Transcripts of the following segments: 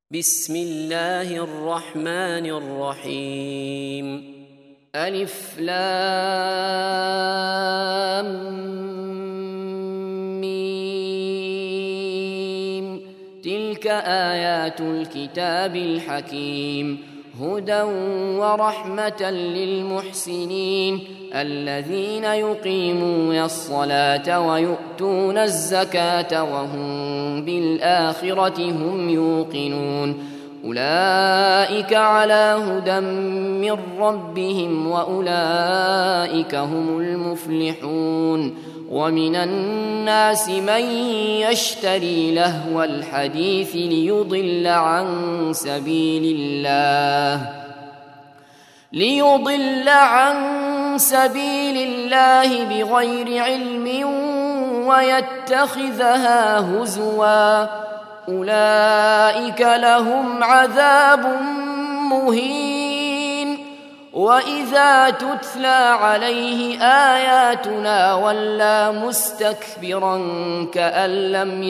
بسم الله الرحمن الرحيم. ألف لام ميم. تلك آيات الكتاب الحكيم، هدى ورحمة للمحسنين الذين يقيمون الصلاة ويؤتون الزكاة وهم بالآخرة هم يوقنون. أولئك على هدى من ربهم وأولئك هم المفلحون. ومن الناس من يشتري لهو الحديث ليضل عن سبيل الله بغير علم ويتخذها هزوا. أولئك لهم عذاب مهين. وإذا تتلى عليه آياتنا ولى مستكبرا كأن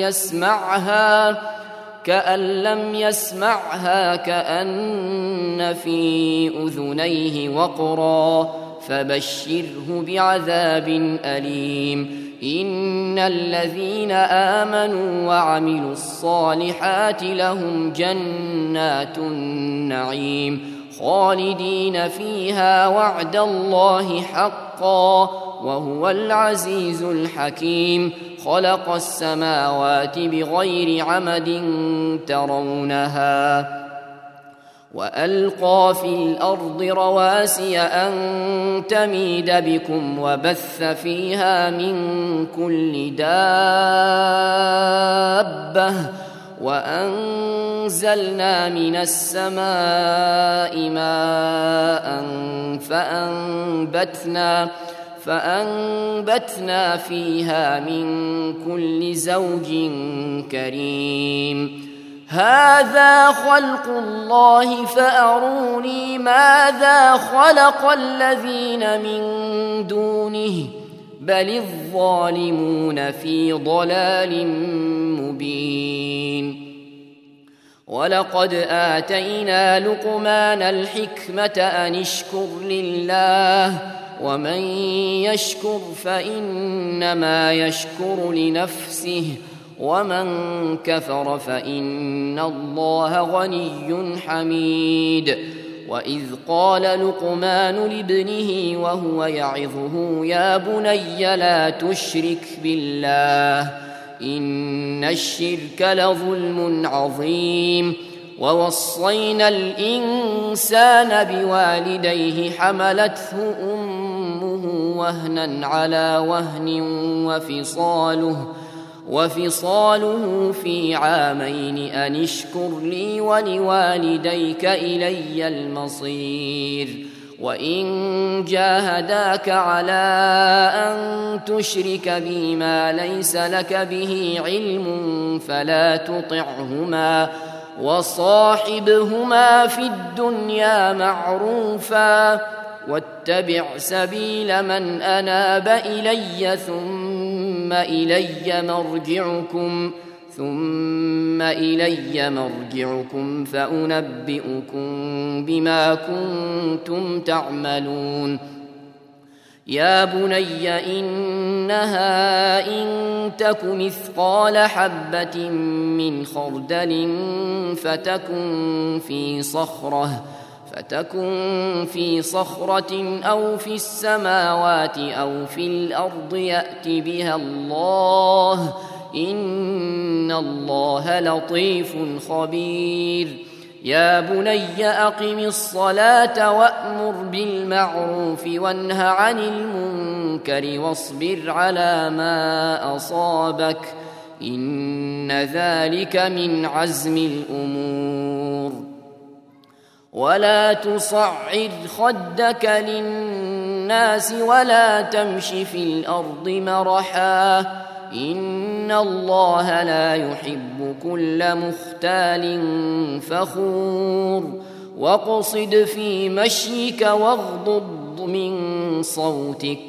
لم يسمعها كأن في أذنيه وقرا، فبشره بعذاب أليم. إن الذين آمنوا وعملوا الصالحات لهم جنات النعيم خالدين فيها وعد الله حقا وهو العزيز الحكيم. خلق السماوات بغير عمد ترونها وألقى في الأرض رواسي أن تميد بكم وبث فيها من كل دابة وأنزلنا من السماء ماء فأنبتنا فيها من كل زوج كريم. هذا خلق الله فأروني ماذا خلق الذين من دونه بل الظالمون في ضلال مبين. ولقد آتينا لقمان الحكمة أن اشكر لله ومن يشكر فإنما يشكر لنفسه ومن كفر فإن الله غني حميد. وإذ قال لقمان لابنه وهو يعظه يا بني لا تشرك بالله إن الشرك لظلم عظيم. ووصينا الإنسان بوالديه حملته أمه وهنا على وهن وفصاله في عامين أن اشكر لي ولوالديك إلي المصير. وإن جاهداك على أن تشرك بي ما ليس لك به علم فلا تطعهما وصاحبهما في الدنيا معروفا واتبع سبيل من أناب إلي ثم إلي مرجعكم فأنبئكم بما كنتم تعملون. يا بني إنها إن تك مثقال حبة من خردل فتكن في صخرة أو في السماوات أو في الأرض يأت بها الله إن الله لطيف خبير. يا بني أقم الصلاة وأمر بالمعروف وانه عن المنكر واصبر على ما أصابك إن ذلك من عزم الأمور. ولا تصعر خدك للناس ولا تمش في الأرض مرحا إن الله لا يحب كل مختال فخور. واقصد في مشيك واغضض من صوتك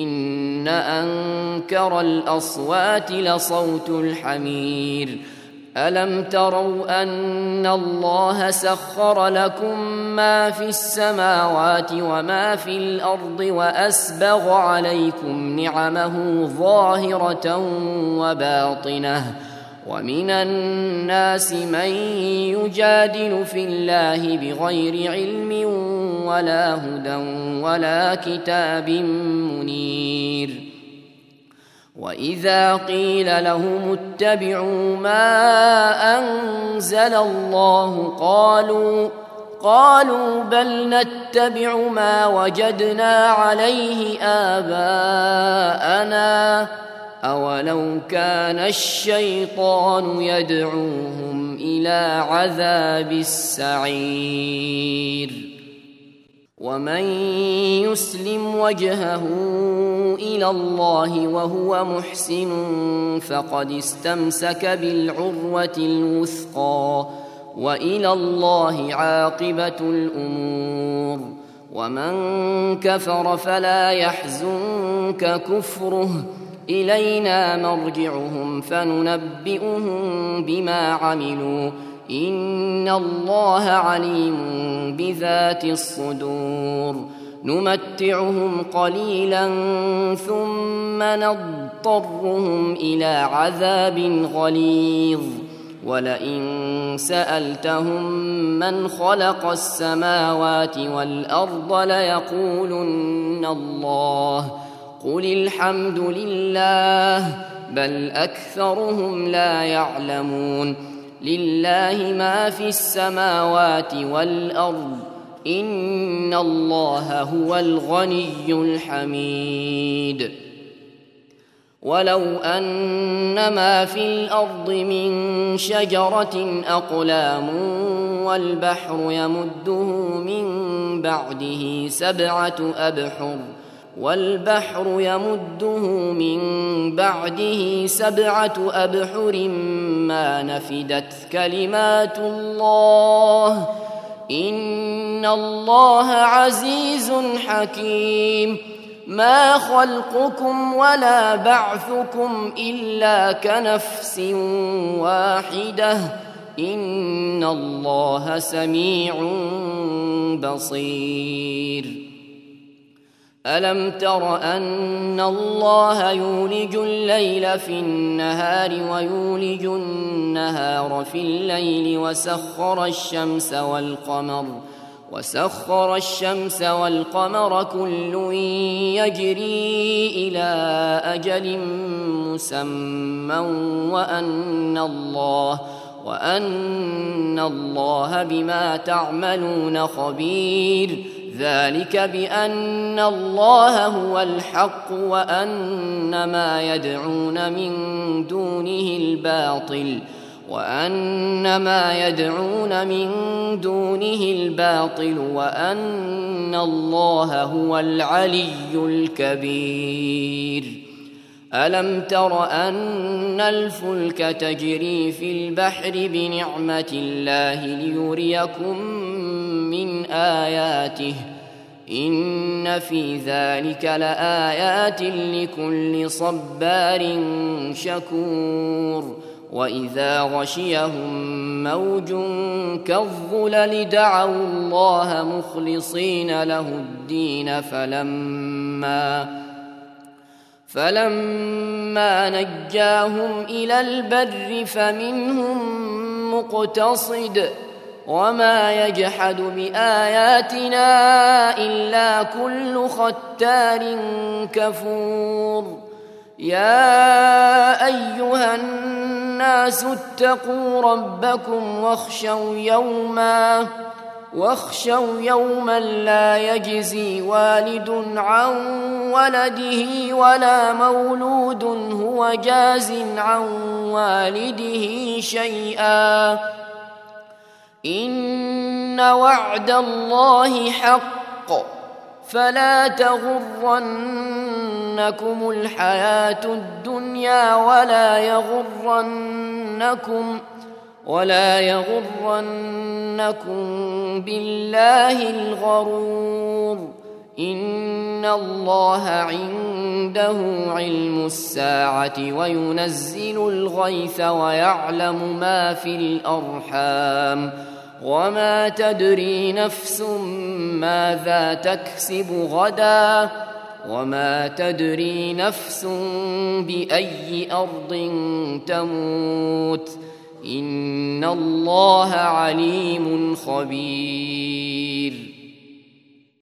إن أنكر الأصوات لصوت الحمير. ألم تروا أن الله سخر لكم ما في السماوات وما في الأرض وأسبغ عليكم نعمه ظاهرة وباطنة ومن الناس من يجادل في الله بغير علم ولا هدى ولا كتاب منير وإذا قيل لهم اتبعوا ما أنزل الله قالوا بل نتبع ما وجدنا عليه آباءنا أولو كان الشيطان يدعوهم إلى عذاب السعير ومن يسلم وجهه إلى الله وهو محسن فقد استمسك بالعروة الوثقى وإلى الله عاقبة الأمور ومن كفر فلا يحزنك كفره إلينا مرجعهم فننبئهم بما عملوا إن الله عليم بذات الصدور نمتعهم قليلا ثم نضطرهم إلى عذاب غليظ ولئن سألتهم من خلق السماوات والأرض ليقولن الله قل الحمد لله بل أكثرهم لا يعلمون لله ما في السماوات والأرض إن الله هو الغني الحميد ولو أن ما في الأرض من شجرة أقلام والبحر يمده من بعده سبعة أبحر ما نفدت كلمات الله إن الله عزيز حكيم ما خلقكم ولا بعثكم إلا كنفس واحدة إن الله سميع بصير ألم تر أن الله يولج الليل في النهار ويولج النهار في الليل وسخر الشمس والقمر كل يجري إلى أجل مسمى وأن الله بما تعملون خبير ذلك بأن الله هو الحق وأن ما يدعون من دونه الباطل وأن الله هو العلي الكبير ألم تر أن الفلك تجري في البحر بنعمة الله ليريكم من آياته إن في ذلك لآيات لكل صبار شكور وإذا غشيهم موج كالظلل دعوا الله مخلصين له الدين فلما نجاهم إلى البر فمنهم مقتصد وما يجحد بآياتنا إلا كل ختار كفور يا أيها الناس اتقوا ربكم واخشوا يوما لا يجزي والد عن ولده ولا مولود هو جاز عن والده شيئا إن وعد الله حق فلا تغرنكم الحياة الدنيا ولا يغرنكم بالله الغرور إن الله عنده علم الساعة وينزل الغيث ويعلم ما في الأرحام وما تدري نفس ماذا تكسب غدا وما تدري نفس بأي أرض تموت إن الله عليم خبير